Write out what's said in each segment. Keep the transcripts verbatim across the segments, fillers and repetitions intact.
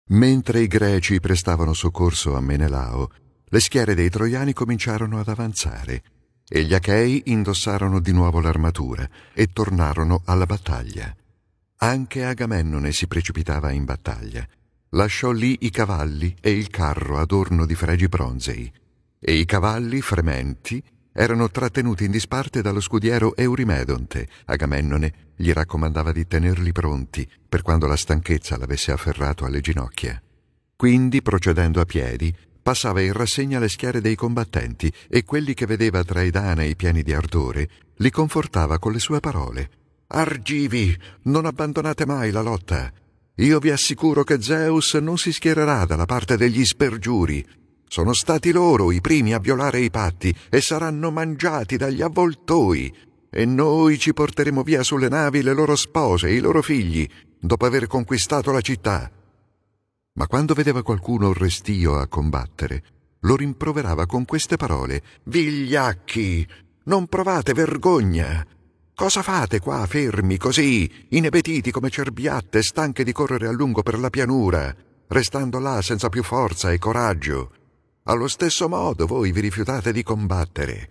Mentre i greci prestavano soccorso a Menelao, le schiere dei troiani cominciarono ad avanzare e gli achei indossarono di nuovo l'armatura e tornarono alla battaglia. Anche Agamennone si precipitava in battaglia. Lasciò lì i cavalli e il carro adorno di fregi bronzei, e i cavalli, frementi, erano trattenuti in disparte dallo scudiero Eurimedonte. Agamennone gli raccomandava di tenerli pronti per quando la stanchezza l'avesse afferrato alle ginocchia. Quindi, procedendo a piedi, passava in rassegna le schiere dei combattenti e quelli che vedeva tra i danei pieni di ardore li confortava con le sue parole. «Argivi, non abbandonate mai la lotta. Io vi assicuro che Zeus non si schiererà dalla parte degli spergiuri. Sono stati loro i primi a violare i patti e saranno mangiati dagli avvoltoi. E noi ci porteremo via sulle navi le loro spose e i loro figli, dopo aver conquistato la città». Ma quando vedeva qualcuno restio a combattere, lo rimproverava con queste parole: «Vigliacchi, non provate vergogna! Cosa fate qua fermi così, inebetiti come cerbiatte, stanche di correre a lungo per la pianura, restando là senza più forza e coraggio? Allo stesso modo voi vi rifiutate di combattere.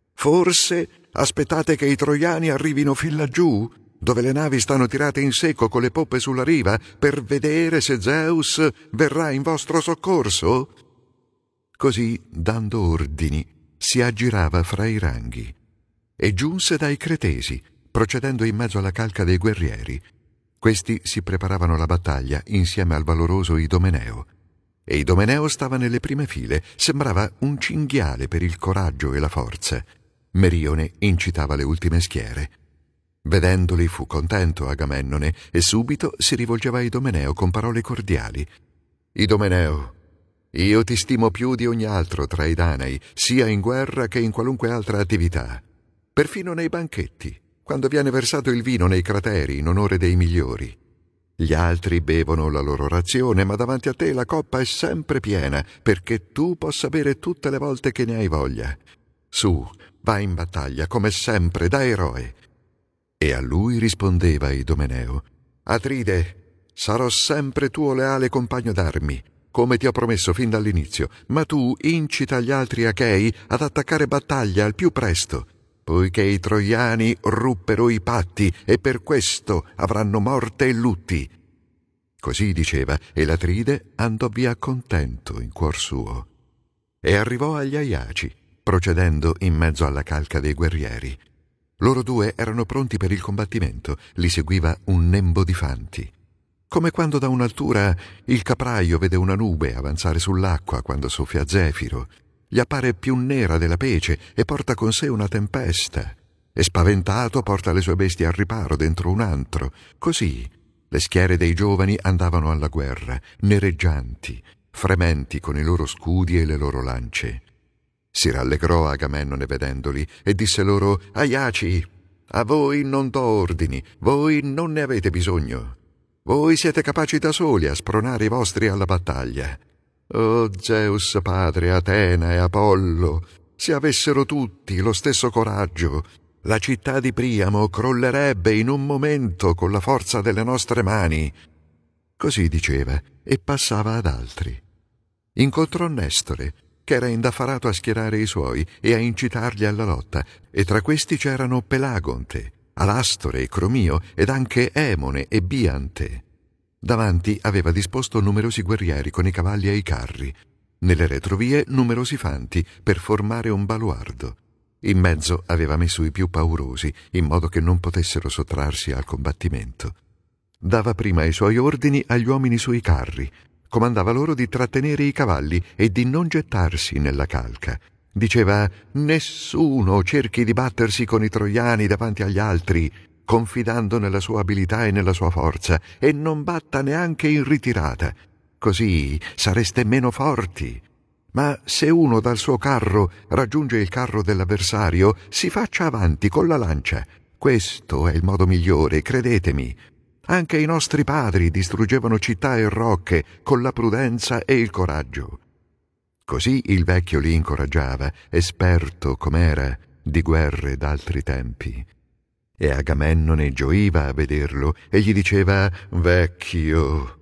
Forse aspettate che i troiani arrivino fin laggiù, dove le navi stanno tirate in secco con le poppe sulla riva, per vedere se Zeus verrà in vostro soccorso?» Così, dando ordini, si aggirava fra i ranghi e giunse dai Cretesi, procedendo in mezzo alla calca dei guerrieri. Questi si preparavano alla battaglia insieme al valoroso Idomeneo. E Idomeneo stava nelle prime file, sembrava un cinghiale per il coraggio e la forza. Merione incitava le ultime schiere. Vedendoli fu contento Agamennone e subito si rivolgeva a Idomeneo con parole cordiali. «Idomeneo, io ti stimo più di ogni altro tra i Danai, sia in guerra che in qualunque altra attività. Perfino nei banchetti, quando viene versato il vino nei crateri in onore dei migliori. Gli altri bevono la loro razione, ma davanti a te la coppa è sempre piena, perché tu possa bere tutte le volte che ne hai voglia. Su, vai in battaglia, come sempre, da eroe». E a lui rispondeva Idomeneo: «Atride, sarò sempre tuo leale compagno d'armi, come ti ho promesso fin dall'inizio, ma tu incita gli altri achei ad attaccare battaglia al più presto, poiché i troiani ruppero i patti e per questo avranno morte e lutti». Così diceva, e l'Atride andò via contento in cuor suo. E arrivò agli Aiaci, procedendo in mezzo alla calca dei guerrieri. Loro due erano pronti per il combattimento, li seguiva un nembo di fanti. Come quando da un'altura il capraio vede una nube avanzare sull'acqua quando soffia zefiro, gli appare più nera della pece e porta con sé una tempesta, e spaventato porta le sue bestie al riparo dentro un antro. Così le schiere dei giovani andavano alla guerra, nereggianti, frementi con i loro scudi e le loro lance. Si rallegrò Agamennone vedendoli e disse loro: «Aiaci, a voi non do ordini, voi non ne avete bisogno. Voi siete capaci da soli a spronare i vostri alla battaglia. Oh Zeus padre, Atena e Apollo, se avessero tutti lo stesso coraggio, la città di Priamo crollerebbe in un momento con la forza delle nostre mani». Così diceva e passava ad altri. Incontrò Nestore, che era indaffarato a schierare i suoi e a incitarli alla lotta, e tra questi c'erano Pelagonte, Alastore e Cromio, ed anche Emone e Biante. Davanti aveva disposto numerosi guerrieri con i cavalli e i carri, nelle retrovie numerosi fanti per formare un baluardo. In mezzo aveva messo i più paurosi, in modo che non potessero sottrarsi al combattimento. Dava prima i suoi ordini agli uomini sui carri, comandava loro di trattenere i cavalli e di non gettarsi nella calca. Diceva: «Nessuno cerchi di battersi con i troiani davanti agli altri, confidando nella sua abilità e nella sua forza, e non batta neanche in ritirata. Così sareste meno forti. Ma se uno dal suo carro raggiunge il carro dell'avversario, si faccia avanti con la lancia. Questo è il modo migliore, credetemi. Anche i nostri padri distruggevano città e rocche con la prudenza e il coraggio». Così il vecchio li incoraggiava, esperto com'era di guerre d'altri tempi. E Agamennone gioiva a vederlo e gli diceva: «Vecchio,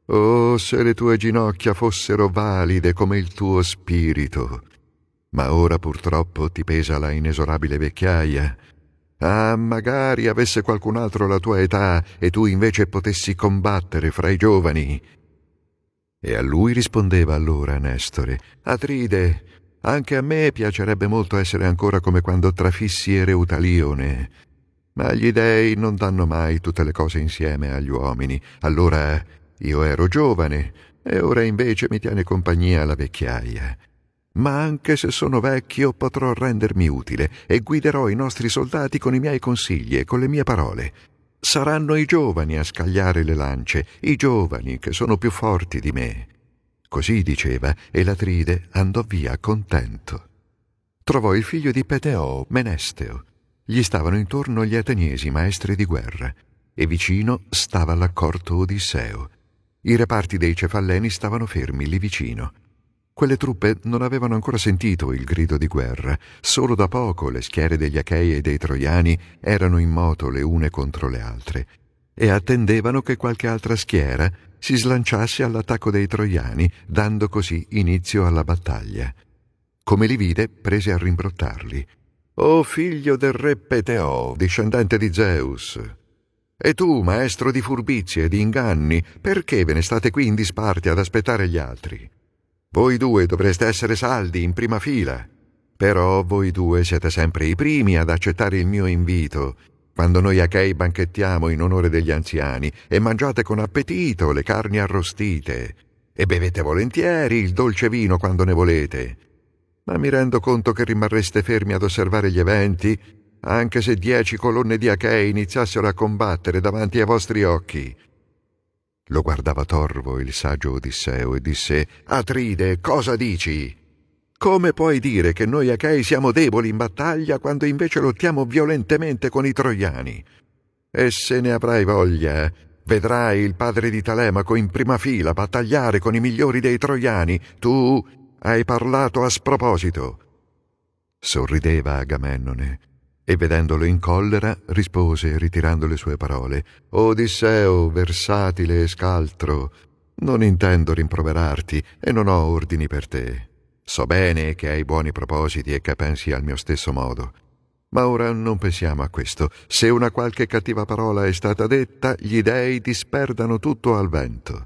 Oh, se le tue ginocchia fossero valide come il tuo spirito! Ma ora purtroppo ti pesa la inesorabile vecchiaia. Ah, magari avesse qualcun altro la tua età e tu invece potessi combattere fra i giovani. E a lui rispondeva allora Nestore: Atride, anche a me piacerebbe molto essere ancora come quando trafissi Ereutalione, ma gli dei non danno mai tutte le cose insieme agli uomini. Allora io ero giovane e ora invece mi tiene compagnia la vecchiaia. Ma anche se sono vecchio potrò rendermi utile e guiderò i nostri soldati con i miei consigli e con le mie parole. Saranno i giovani a scagliare le lance, i giovani che sono più forti di me. Così diceva, e l'Atride andò via contento. Trovò il figlio di Peteo, Menesteo. Gli stavano intorno gli ateniesi, maestri di guerra, e vicino stava l'accorto Odisseo. I reparti dei Cefalleni stavano fermi lì vicino. Quelle truppe non avevano ancora sentito il grido di guerra. Solo da poco le schiere degli Achei e dei Troiani erano in moto le une contro le altre e attendevano che qualche altra schiera si slanciasse all'attacco dei Troiani, dando così inizio alla battaglia. Come li vide, prese a rimbrottarli. «O figlio del re Peteo, discendente di Zeus! E tu, maestro di furbizie e di inganni, perché ve ne state qui in disparte ad aspettare gli altri? Voi due dovreste essere saldi in prima fila, però voi due siete sempre i primi ad accettare il mio invito, quando noi Achei banchettiamo in onore degli anziani e mangiate con appetito le carni arrostite e bevete volentieri il dolce vino quando ne volete. Ma mi rendo conto che rimarreste fermi ad osservare gli eventi, anche se dieci colonne di Achei iniziassero a combattere davanti ai vostri occhi». Lo guardava torvo il saggio Odisseo e disse: «Atride, cosa dici? Come puoi dire che noi Achei siamo deboli in battaglia quando invece lottiamo violentemente con i Troiani? E se ne avrai voglia, vedrai il padre di Telemaco in prima fila battagliare con i migliori dei Troiani. Tu hai parlato a sproposito». Sorrideva Agamennone e, vedendolo in collera, rispose, ritirando le sue parole: «Odisseo, versatile e scaltro, non intendo rimproverarti e non ho ordini per te. So bene che hai buoni propositi e che pensi al mio stesso modo. Ma ora non pensiamo a questo. Se una qualche cattiva parola è stata detta, gli dei disperdano tutto al vento».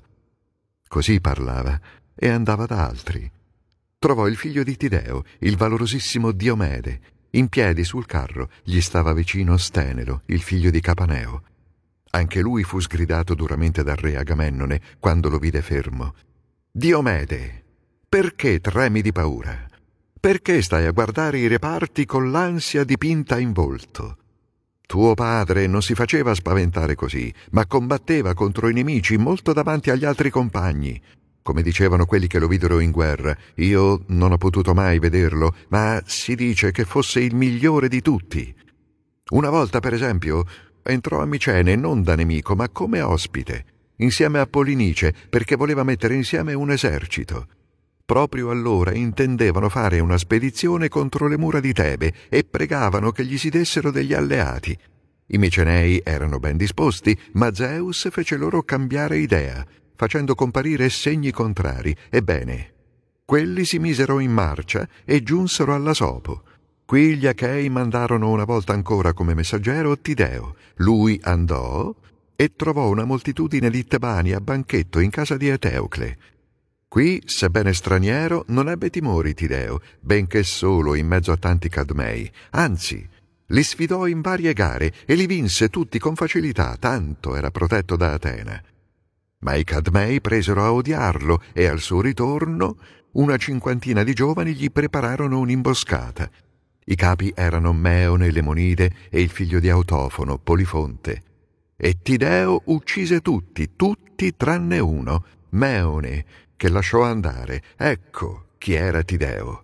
Così parlava e andava da altri. Trovò il figlio di Tideo, il valorosissimo Diomede. In piedi sul carro gli stava vicino Stenelo, il figlio di Capaneo. Anche lui fu sgridato duramente dal re Agamennone quando lo vide fermo. «Diomede, perché tremi di paura? Perché stai a guardare i reparti con l'ansia dipinta in volto? Tuo padre non si faceva spaventare così, ma combatteva contro i nemici molto davanti agli altri compagni. Come dicevano quelli che lo videro in guerra. Io non ho potuto mai vederlo, ma si dice che fosse il migliore di tutti. Una volta, per esempio, entrò a Micene non da nemico, ma come ospite, insieme a Polinice, perché voleva mettere insieme un esercito. Proprio allora intendevano fare una spedizione contro le mura di Tebe e pregavano che gli si dessero degli alleati. I Micenei erano ben disposti, ma Zeus fece loro cambiare idea, facendo comparire segni contrari. Ebbene, quelli si misero in marcia e giunsero all'Asopo. Qui gli Achei mandarono una volta ancora come messaggero Tideo. Lui andò e trovò una moltitudine di Tebani a banchetto in casa di Eteocle. Qui, sebbene straniero, non ebbe timori Tideo, benché solo in mezzo a tanti Cadmei. Anzi, li sfidò in varie gare e li vinse tutti con facilità, tanto era protetto da Atena. Ma i Cadmei presero a odiarlo e al suo ritorno una cinquantina di giovani gli prepararono un'imboscata. I capi erano Meone, Lemonide e il figlio di Autofono, Polifonte. E Tideo uccise tutti, tutti tranne uno, Meone, che lasciò andare. Ecco chi era Tideo.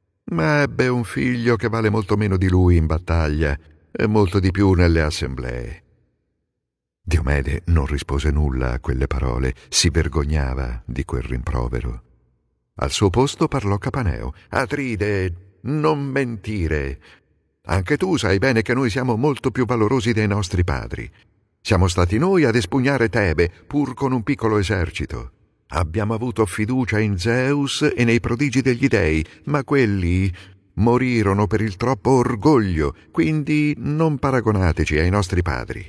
Ma ebbe un figlio che vale molto meno di lui in battaglia e molto di più nelle assemblee. Diomede non rispose nulla a quelle parole, si vergognava di quel rimprovero. Al suo posto parlò Capaneo. «Atride, non mentire. Anche tu sai bene che noi siamo molto più valorosi dei nostri padri. Siamo stati noi ad espugnare Tebe, pur con un piccolo esercito. Abbiamo avuto fiducia in Zeus e nei prodigi degli dei, ma quelli morirono per il troppo orgoglio, quindi non paragonateci ai nostri padri».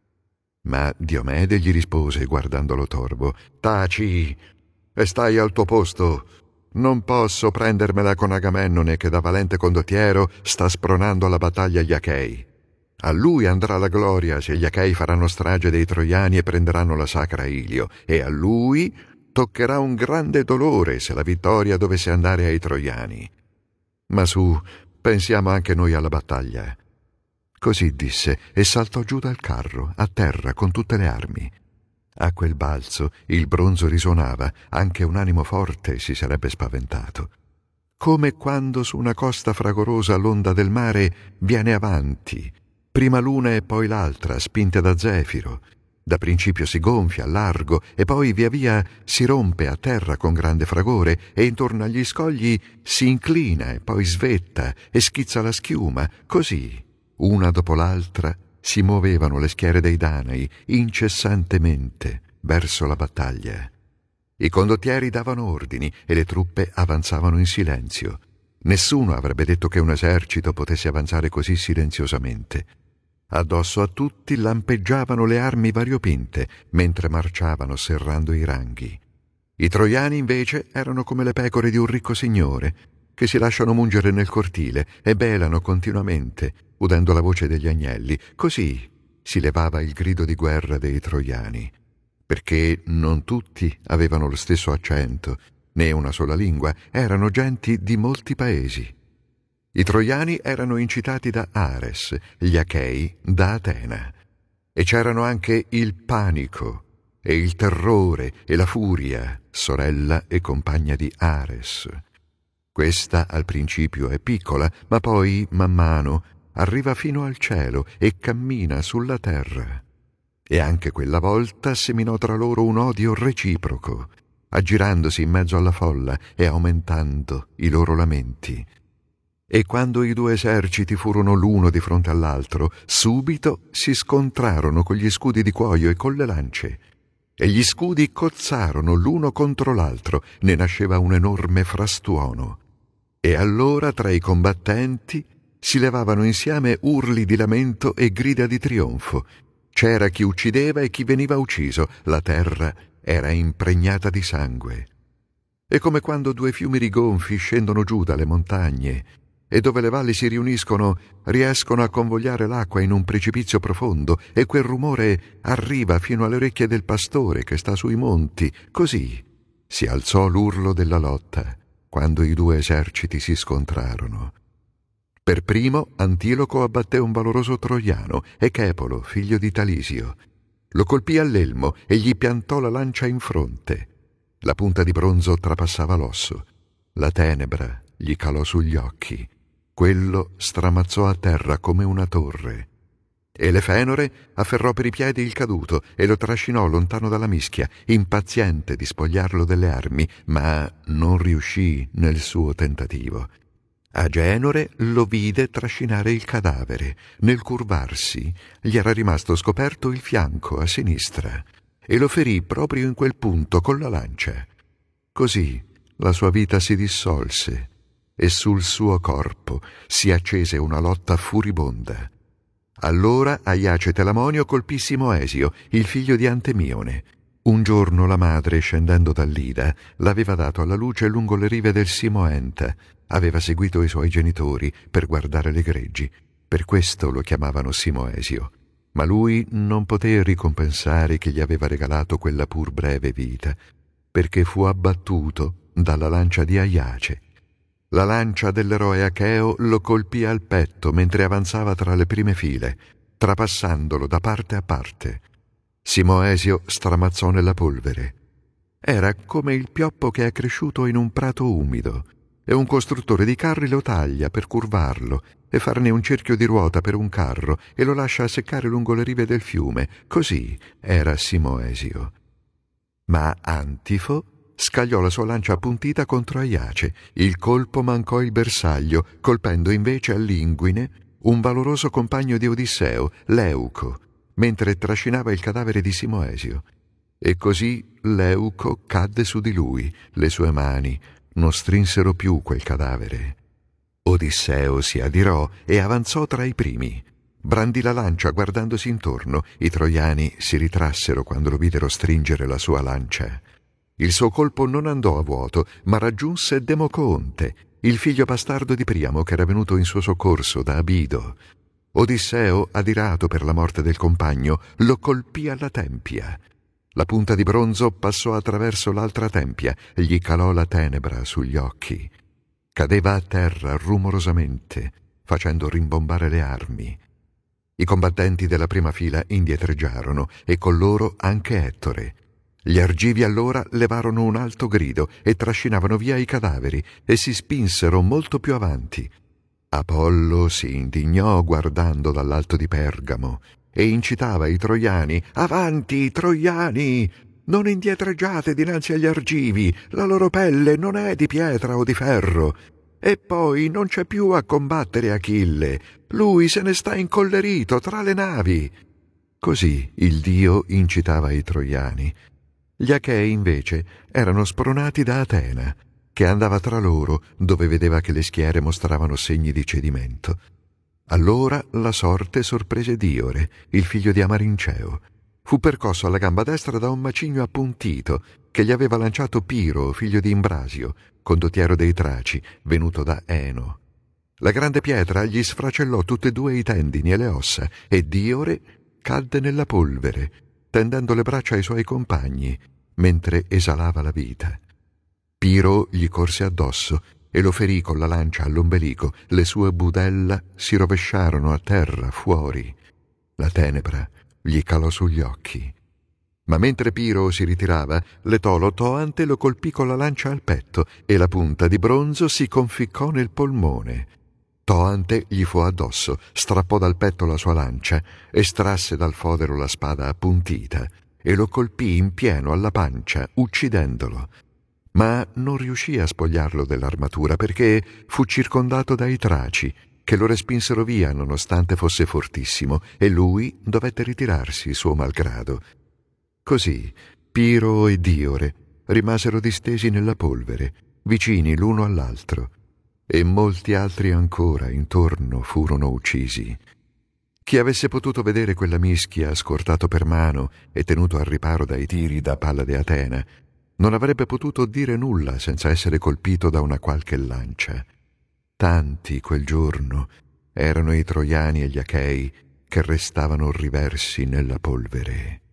Ma Diomede gli rispose, guardandolo torvo: «Taci e stai al tuo posto. Non posso prendermela con Agamennone, che da valente condottiero sta spronando alla battaglia gli Achei. A lui andrà la gloria se gli Achei faranno strage dei Troiani e prenderanno la sacra Ilio, e a lui toccherà un grande dolore se la vittoria dovesse andare ai Troiani. Ma su, pensiamo anche noi alla battaglia». Così disse e saltò giù dal carro, a terra, con tutte le armi. A quel balzo il bronzo risuonava, anche un animo forte si sarebbe spaventato. Come quando su una costa fragorosa l'onda del mare viene avanti, prima l'una e poi l'altra, spinte da Zefiro. Da principio si gonfia, largo, e poi via via si rompe a terra con grande fragore, e intorno agli scogli si inclina e poi svetta e schizza la schiuma. Così, una dopo l'altra, si muovevano le schiere dei Danai incessantemente verso la battaglia. I condottieri davano ordini e le truppe avanzavano in silenzio. Nessuno avrebbe detto che un esercito potesse avanzare così silenziosamente. Addosso a tutti lampeggiavano le armi variopinte mentre marciavano serrando i ranghi. I troiani invece erano come le pecore di un ricco signore che si lasciano mungere nel cortile e belano continuamente, udendo la voce degli agnelli. Così si levava il grido di guerra dei troiani, perché non tutti avevano lo stesso accento, né una sola lingua, erano genti di molti paesi. I troiani erano incitati da Ares, gli Achei da Atena, e c'erano anche il panico e il terrore e la furia, sorella e compagna di Ares. Questa al principio è piccola, ma poi, man mano, arriva fino al cielo e cammina sulla terra. E anche quella volta seminò tra loro un odio reciproco, aggirandosi in mezzo alla folla e aumentando i loro lamenti. E quando i due eserciti furono l'uno di fronte all'altro, subito si scontrarono con gli scudi di cuoio e con le lance. E gli scudi cozzarono l'uno contro l'altro, ne nasceva un enorme frastuono. E allora tra i combattenti si levavano insieme urli di lamento e grida di trionfo. C'era chi uccideva e chi veniva ucciso, la terra era impregnata di sangue. E come quando due fiumi rigonfi scendono giù dalle montagne e dove le valli si riuniscono riescono a convogliare l'acqua in un precipizio profondo e quel rumore arriva fino alle orecchie del pastore che sta sui monti, così si alzò l'urlo della lotta quando i due eserciti si scontrarono. Per primo Antiloco abbatté un valoroso troiano, Echepolo, figlio di Talisio. Lo colpì all'elmo e gli piantò la lancia in fronte. La punta di bronzo trapassava l'osso. La tenebra gli calò sugli occhi. Quello stramazzò a terra come una torre. E Lefenore afferrò per i piedi il caduto e lo trascinò lontano dalla mischia, impaziente di spogliarlo delle armi, ma non riuscì nel suo tentativo. Agenore lo vide trascinare il cadavere. Nel curvarsi gli era rimasto scoperto il fianco a sinistra e lo ferì proprio in quel punto con la lancia. Così la sua vita si dissolse e sul suo corpo si accese una lotta furibonda. Allora Aiace Telamonio colpì Simoesio, il figlio di Antemione. Un giorno la madre, scendendo dall'Ida, l'aveva dato alla luce lungo le rive del Simoenta. Aveva seguito i suoi genitori per guardare le greggi. Per questo lo chiamavano Simoesio. Ma lui non poté ricompensare chi gli aveva regalato quella pur breve vita, perché fu abbattuto dalla lancia di Aiace. La lancia dell'eroe Acheo lo colpì al petto mentre avanzava tra le prime file, trapassandolo da parte a parte. Simoesio stramazzò nella polvere. Era come il pioppo che è cresciuto in un prato umido, e un costruttore di carri lo taglia per curvarlo e farne un cerchio di ruota per un carro e lo lascia seccare lungo le rive del fiume. Così era Simoesio. Ma Antifo scagliò la sua lancia appuntita contro Aiace. Il colpo mancò il bersaglio, colpendo invece all'inguine un valoroso compagno di Odisseo, Leuco. mentre trascinava il cadavere di Simoesio. E così Leuco cadde su di lui, le sue mani non strinsero più quel cadavere. Odisseo si adirò e avanzò tra i primi. Brandì la lancia guardandosi intorno. I troiani si ritrassero quando lo videro stringere la sua lancia. Il suo colpo non andò a vuoto, ma raggiunse Democoonte, il figlio bastardo di Priamo che era venuto in suo soccorso da Abido. Odisseo, adirato per la morte del compagno, lo colpì alla tempia. La punta di bronzo passò attraverso l'altra tempia e gli calò la tenebra sugli occhi. Cadeva a terra rumorosamente, facendo rimbombare le armi. I combattenti della prima fila indietreggiarono e con loro anche Ettore. Gli argivi allora levarono un alto grido e trascinavano via i cadaveri e si spinsero molto più avanti. Apollo si indignò guardando dall'alto di Pergamo e incitava i troiani: «Avanti, troiani! Non indietreggiate dinanzi agli argivi, la loro pelle non è di pietra o di ferro. E poi non c'è più a combattere Achille, lui se ne sta incollerito tra le navi». Così il dio incitava i troiani. Gli Achei invece erano spronati da Atena, che andava tra loro dove vedeva che le schiere mostravano segni di cedimento. Allora la sorte sorprese Diore, il figlio di Amarinceo. Fu percosso alla gamba destra da un macigno appuntito che gli aveva lanciato Piro, figlio di Imbrasio, condottiero dei Traci, venuto da Eno. La grande pietra gli sfracellò tutti e due i tendini e le ossa e Diore cadde nella polvere, tendendo le braccia ai suoi compagni, mentre esalava la vita. Piro gli corse addosso e lo ferì con la lancia all'ombelico. Le sue budella si rovesciarono a terra fuori. La tenebra gli calò sugli occhi. Ma mentre Piro si ritirava, l'etolo Toante lo colpì con la lancia al petto e la punta di bronzo si conficcò nel polmone. Toante gli fu addosso, strappò dal petto la sua lancia, estrasse dal fodero la spada appuntita e lo colpì in pieno alla pancia, uccidendolo. Ma non riuscì a spogliarlo dell'armatura perché fu circondato dai Traci, che lo respinsero via nonostante fosse fortissimo, e lui dovette ritirarsi suo malgrado. Così Piro e Diore rimasero distesi nella polvere, vicini l'uno all'altro, e molti altri ancora intorno furono uccisi. Chi avesse potuto vedere quella mischia scortato per mano e tenuto al riparo dai tiri da Pallade Atena non avrebbe potuto dire nulla senza essere colpito da una qualche lancia. Tanti quel giorno erano i troiani e gli achei che restavano riversi nella polvere.